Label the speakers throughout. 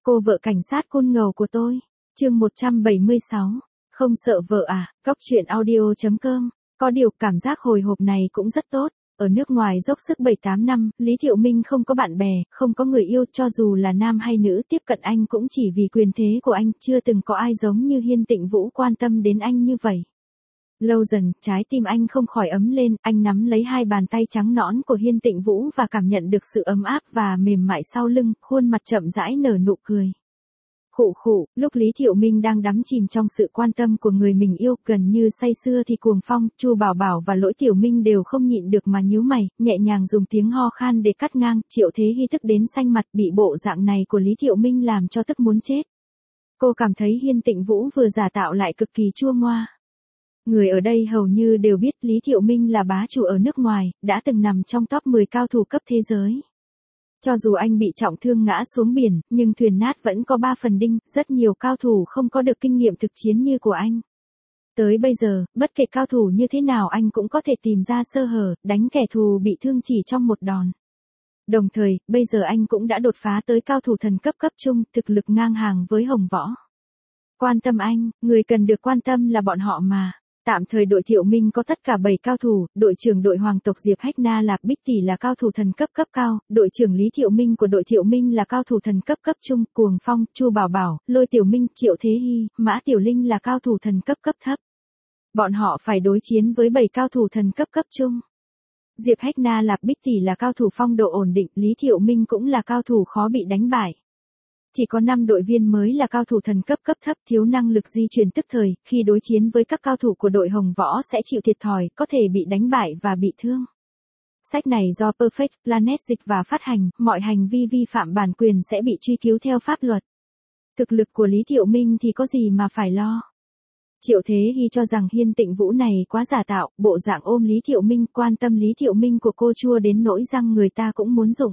Speaker 1: Cô vợ cảnh sát côn ngầu của tôi. Chương 176. Không sợ vợ à? Góc truyện audio.com. Có điều cảm giác hồi hộp này cũng rất tốt. Ở nước ngoài dốc sức 7-8 năm, Lý Thiệu Minh không có bạn bè, không có người yêu, cho dù là nam hay nữ tiếp cận anh cũng chỉ vì quyền thế của anh, chưa từng có ai giống như Hiên Tịnh Vũ quan tâm đến anh như vậy. Lâu dần, trái tim anh không khỏi ấm lên, anh nắm lấy hai bàn tay trắng nõn của Hiên Tịnh Vũ và cảm nhận được sự ấm áp và mềm mại sau lưng, khuôn mặt chậm rãi nở nụ cười. Khụ khụ, lúc Lý Thiệu Minh đang đắm chìm trong sự quan tâm của người mình yêu, gần như say sưa thì Cuồng Phong, Chu Bảo Bảo và Lỗi Tiểu Minh đều không nhịn được mà nhíu mày, nhẹ nhàng dùng tiếng ho khan để cắt ngang. Triệu Thế Hy tức đến xanh mặt, bị bộ dạng này của Lý Thiệu Minh làm cho tức muốn chết. Cô cảm thấy Hiên Tịnh Vũ vừa giả tạo lại cực kỳ chua ngoa. Người ở đây hầu như đều biết Lý Thiệu Minh là bá chủ ở nước ngoài, đã từng nằm trong top 10 cao thủ cấp thế giới. Cho dù anh bị trọng thương ngã xuống biển, nhưng thuyền nát vẫn có 3 phần đinh, rất nhiều cao thủ không có được kinh nghiệm thực chiến như của anh. Tới bây giờ, bất kể cao thủ như thế nào anh cũng có thể tìm ra sơ hở, đánh kẻ thù bị thương chỉ trong một đòn. Đồng thời, bây giờ anh cũng đã đột phá tới cao thủ thần cấp cấp trung, thực lực ngang hàng với Hồng Võ. Quan tâm anh, người cần được quan tâm là bọn họ mà. Tạm thời đội Thiệu Minh có tất cả 7 cao thủ, đội trưởng đội hoàng tộc Diệp Hách Na Lạp Bích Tỷ là cao thủ thần cấp cấp cao, đội trưởng Lý Thiệu Minh của đội Thiệu Minh là cao thủ thần cấp cấp trung, Cuồng Phong, Chu Bảo Bảo, Lôi Tiểu Minh, Triệu Thế Hy, Mã Tiểu Linh là cao thủ thần cấp cấp thấp. Bọn họ phải đối chiến với 7 cao thủ thần cấp cấp trung. Diệp Hách Na Lạp Bích Tỷ là cao thủ phong độ ổn định, Lý Thiệu Minh cũng là cao thủ khó bị đánh bại. Chỉ có 5 đội viên mới là cao thủ thần cấp cấp thấp, thiếu năng lực di chuyển tức thời, khi đối chiến với các cao thủ của đội Hồng Võ sẽ chịu thiệt thòi, có thể bị đánh bại và bị thương. Sách này do Perfect Planet dịch và phát hành, mọi hành vi vi phạm bản quyền sẽ bị truy cứu theo pháp luật. Thực lực của Lý Thiệu Minh thì có gì mà phải lo. Triệu Thế Hy cho rằng Hiên Tịnh Vũ này quá giả tạo, bộ dạng ôm Lý Thiệu Minh, quan tâm Lý Thiệu Minh của cô chua đến nỗi răng người ta cũng muốn rụng.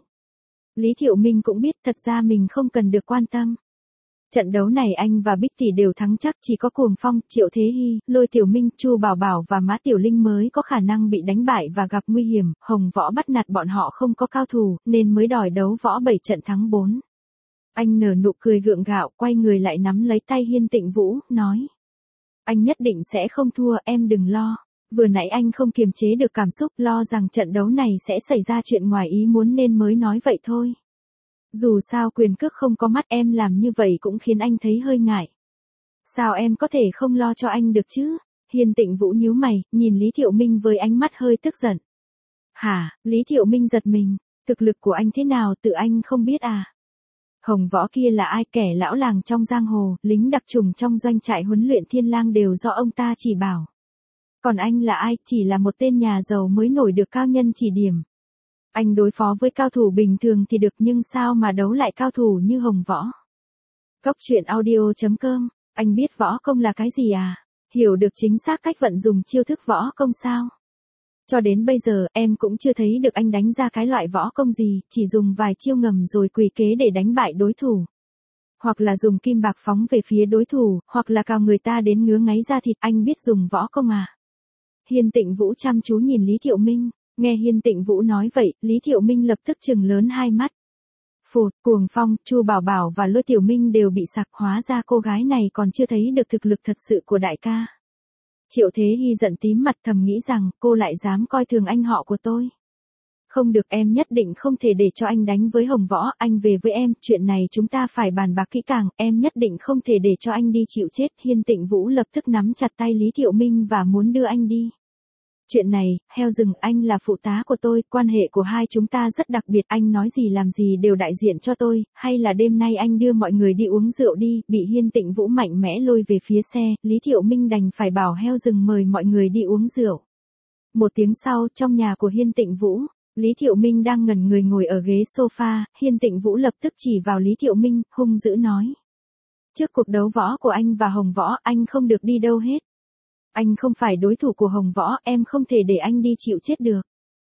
Speaker 1: Lý Thiệu Minh cũng biết thật ra mình không cần được quan tâm. Trận đấu này anh và Bích Tỷ đều thắng chắc, chỉ có Cuồng Phong, Triệu Thế Hy, Lôi Tiểu Minh, Chu Bảo Bảo và Mã Tiểu Linh mới có khả năng bị đánh bại và gặp nguy hiểm. Hồng Võ bắt nạt bọn họ không có cao thủ, nên mới đòi đấu võ 7 trận thắng 4. Anh nở nụ cười gượng gạo, quay người lại nắm lấy tay Hiên Tịnh Vũ, nói. Anh nhất định sẽ không thua, em đừng lo. Vừa nãy anh không kiềm chế được cảm xúc, lo rằng trận đấu này sẽ xảy ra chuyện ngoài ý muốn nên mới nói vậy thôi. Dù sao quyền cước không có mắt, em làm như vậy cũng khiến anh thấy hơi ngại. Sao em có thể không lo cho anh được chứ? Hiên Tịnh Vũ nhíu mày, nhìn Lý Thiệu Minh với ánh mắt hơi tức giận. Hả? Lý Thiệu Minh giật mình, thực lực của anh thế nào tự anh không biết à? Hồng Võ kia là ai? Kẻ lão làng trong giang hồ, lính đặc trùng trong doanh trại huấn luyện Thiên Lang đều do ông ta chỉ bảo. Còn anh là ai? Chỉ là một tên nhà giàu mới nổi được cao nhân chỉ điểm. Anh đối phó với cao thủ bình thường thì được, nhưng sao mà đấu lại cao thủ như Hồng Võ? Góc truyện audio.com. Anh biết võ công là cái gì à? Hiểu được chính xác cách vận dụng chiêu thức võ công sao? Cho đến bây giờ em cũng chưa thấy được anh đánh ra cái loại võ công gì, chỉ dùng vài chiêu ngầm rồi quỳ kế để đánh bại đối thủ. Hoặc là dùng kim bạc phóng về phía đối thủ, hoặc là cào người ta đến ngứa ngáy da thịt. Anh biết dùng võ công à? Hiên Tịnh Vũ chăm chú nhìn Lý Thiệu Minh, nghe Hiên Tịnh Vũ nói vậy, Lý Thiệu Minh lập tức trừng lớn hai mắt. Phụt, Cuồng Phong, Chu Bảo Bảo và Lôi Tiểu Minh đều bị sặc, hóa ra cô gái này còn chưa thấy được thực lực thật sự của đại ca. Triệu Thế Hy giận tím mặt, thầm nghĩ rằng cô lại dám coi thường anh họ của tôi. Không được, em nhất định không thể để cho anh đánh với Hồng Võ, anh về với em, chuyện này chúng ta phải bàn bạc kỹ càng, em nhất định không thể để cho anh đi chịu chết. Hiên Tịnh Vũ lập tức nắm chặt tay Lý Thiệu Minh và muốn đưa anh đi. Chuyện này, heo rừng, anh là phụ tá của tôi, quan hệ của hai chúng ta rất đặc biệt, anh nói gì làm gì đều đại diện cho tôi, hay là đêm nay anh đưa mọi người đi uống rượu đi. Bị Hiên Tịnh Vũ mạnh mẽ lôi về phía xe, Lý Thiệu Minh đành phải bảo heo rừng mời mọi người đi uống rượu. Một tiếng sau, trong nhà của Hiên Tịnh Vũ, Lý Thiệu Minh đang ngẩn người ngồi ở ghế sofa, Hiên Tịnh Vũ lập tức chỉ vào Lý Thiệu Minh, hung dữ nói. Trước cuộc đấu võ của anh và Hồng Võ, anh không được đi đâu hết. Anh không phải đối thủ của Hồng Võ, em không thể để anh đi chịu chết được.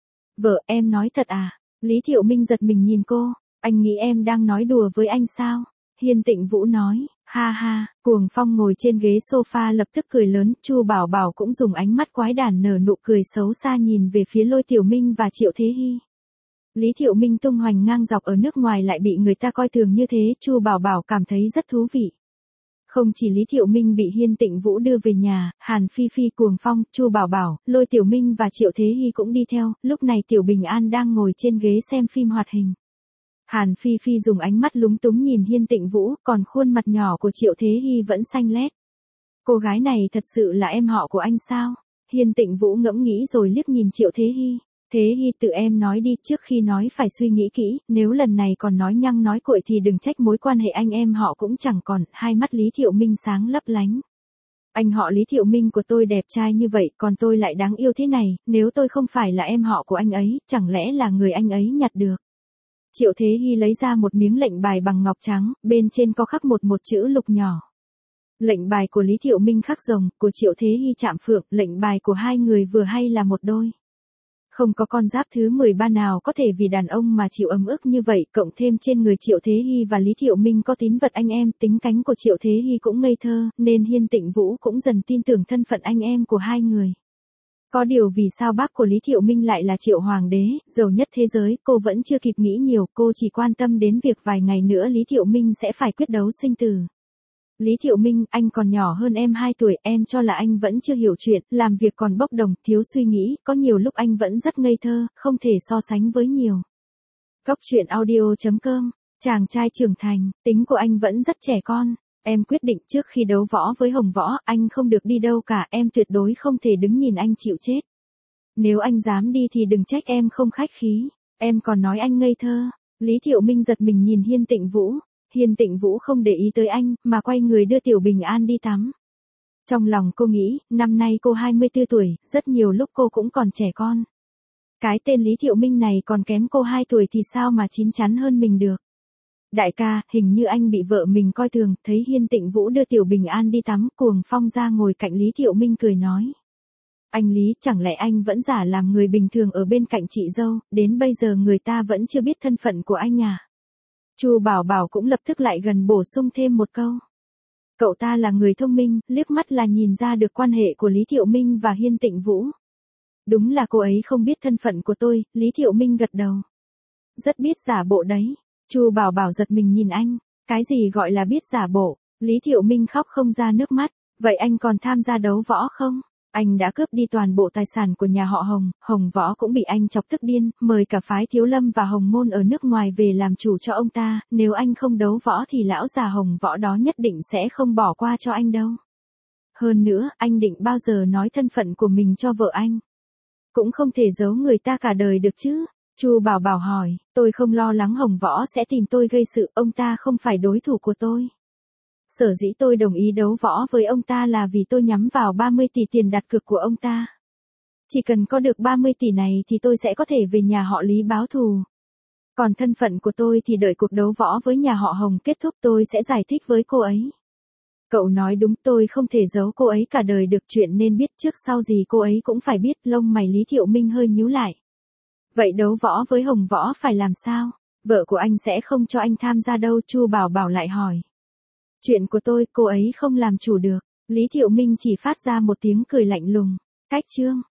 Speaker 1: Vợ, em nói thật à? Lý Thiệu Minh giật mình nhìn cô, anh nghĩ em đang nói đùa với anh sao? Hiên Tịnh Vũ nói, ha ha. Cuồng Phong ngồi trên ghế sofa lập tức cười lớn, Chu Bảo Bảo cũng dùng ánh mắt quái đản nở nụ cười xấu xa nhìn về phía Lôi Tiểu Minh và Triệu Thế Hy. Lý Thiệu Minh tung hoành ngang dọc ở nước ngoài lại bị người ta coi thường như thế, Chu Bảo Bảo cảm thấy rất thú vị. Không chỉ Lý Thiệu Minh bị Hiên Tịnh Vũ đưa về nhà, Hàn Phi Phi, Cuồng Phong, Chu Bảo Bảo, Lôi Tiểu Minh và Triệu Thế Hy cũng đi theo, lúc này Tiểu Bình An đang ngồi trên ghế xem phim hoạt hình. Hàn Phi Phi dùng ánh mắt lúng túng nhìn Hiên Tịnh Vũ, còn khuôn mặt nhỏ của Triệu Thế Hy vẫn xanh lét. Cô gái này thật sự là em họ của anh sao? Hiên Tịnh Vũ ngẫm nghĩ rồi liếc nhìn Triệu Thế Hy. Thế Hy, tự em nói đi, trước khi nói phải suy nghĩ kỹ, nếu lần này còn nói nhăng nói cuội thì đừng trách, mối quan hệ anh em họ cũng chẳng còn. Hai mắt Lý Thiệu Minh sáng lấp lánh. Anh họ Lý Thiệu Minh của tôi đẹp trai như vậy, còn tôi lại đáng yêu thế này, nếu tôi không phải là em họ của anh ấy, chẳng lẽ là người anh ấy nhặt được? Triệu Thế Hy lấy ra một miếng lệnh bài bằng ngọc trắng, bên trên có khắc một chữ lục nhỏ. Lệnh bài của Lý Thiệu Minh khắc rồng, của Triệu Thế Hy chạm phượng, lệnh bài của hai người vừa hay là một đôi. Không có con giáp thứ 13 nào có thể vì đàn ông mà chịu ấm ức như vậy, cộng thêm trên người Triệu Thế Hy và Lý Thiệu Minh có tín vật anh em, tính cánh của Triệu Thế Hy cũng ngây thơ, nên Hiên Tịnh Vũ cũng dần tin tưởng thân phận anh em của hai người. Có điều vì sao bác của Lý Thiệu Minh lại là Triệu Hoàng đế, giàu nhất thế giới, cô vẫn chưa kịp nghĩ nhiều, cô chỉ quan tâm đến việc vài ngày nữa Lý Thiệu Minh sẽ phải quyết đấu sinh tử. Lý Thiệu Minh, anh còn nhỏ hơn em 2 tuổi, em cho là anh vẫn chưa hiểu chuyện, làm việc còn bốc đồng, thiếu suy nghĩ, có nhiều lúc anh vẫn rất ngây thơ, không thể so sánh với nhiều. Góc truyện audio.com, chàng trai trưởng thành, tính của anh vẫn rất trẻ con. Em quyết định trước khi đấu võ với Hồng Võ, anh không được đi đâu cả, em tuyệt đối không thể đứng nhìn anh chịu chết. Nếu anh dám đi thì đừng trách em không khách khí, em còn nói anh ngây thơ. Lý Thiệu Minh giật mình nhìn Hiên Tịnh Vũ. Hiên Tịnh Vũ không để ý tới anh, mà quay người đưa Tiểu Bình An đi tắm. Trong lòng cô nghĩ, năm nay cô 24 tuổi, rất nhiều lúc cô cũng còn trẻ con. Cái tên Lý Thiệu Minh này còn kém cô 2 tuổi thì sao mà chín chắn hơn mình được. Đại ca, hình như anh bị vợ mình coi thường, thấy Hiên Tịnh Vũ đưa Tiểu Bình An đi tắm, Cuồng Phong ra ngồi cạnh Lý Thiệu Minh cười nói. Anh Lý, chẳng lẽ anh vẫn giả làm người bình thường ở bên cạnh chị dâu, đến bây giờ người ta vẫn chưa biết thân phận của anh à? Chu Bảo Bảo cũng lập tức lại gần bổ sung thêm một câu. Cậu ta là người thông minh, liếc mắt là nhìn ra được quan hệ của Lý Thiệu Minh và Hiên Tịnh Vũ. Đúng là cô ấy không biết thân phận của tôi, Lý Thiệu Minh gật đầu. Rất biết giả bộ đấy. Chu Bảo Bảo giật mình nhìn anh, cái gì gọi là biết giả bộ? Lý Thiệu Minh khóc không ra nước mắt, vậy anh còn tham gia đấu võ không? Anh đã cướp đi toàn bộ tài sản của nhà họ Hồng, Hồng Võ cũng bị anh chọc tức điên, mời cả phái Thiếu Lâm và Hồng Môn ở nước ngoài về làm chủ cho ông ta, nếu anh không đấu võ thì lão già Hồng Võ đó nhất định sẽ không bỏ qua cho anh đâu. Hơn nữa, anh định bao giờ nói thân phận của mình cho vợ anh? Cũng không thể giấu người ta cả đời được chứ. Chu Bảo Bảo hỏi, tôi không lo lắng Hồng Võ sẽ tìm tôi gây sự, ông ta không phải đối thủ của tôi. Sở dĩ tôi đồng ý đấu võ với ông ta là vì tôi nhắm vào 30 tỷ tiền đặt cược của ông ta. Chỉ cần có được 30 tỷ này thì tôi sẽ có thể về nhà họ Lý báo thù. Còn thân phận của tôi thì đợi cuộc đấu võ với nhà họ Hồng kết thúc tôi sẽ giải thích với cô ấy. Cậu nói đúng, tôi không thể giấu cô ấy cả đời được, chuyện nên biết trước sau gì cô ấy cũng phải biết. Lông mày Lý Thiệu Minh hơi nhíu lại. Vậy đấu võ với Hồng Võ phải làm sao? Vợ của anh sẽ không cho anh tham gia đâu, Chu Bảo Bảo lại hỏi. Chuyện của tôi, cô ấy không làm chủ được. Lý Thiệu Minh chỉ phát ra một tiếng cười lạnh lùng. Cách chương.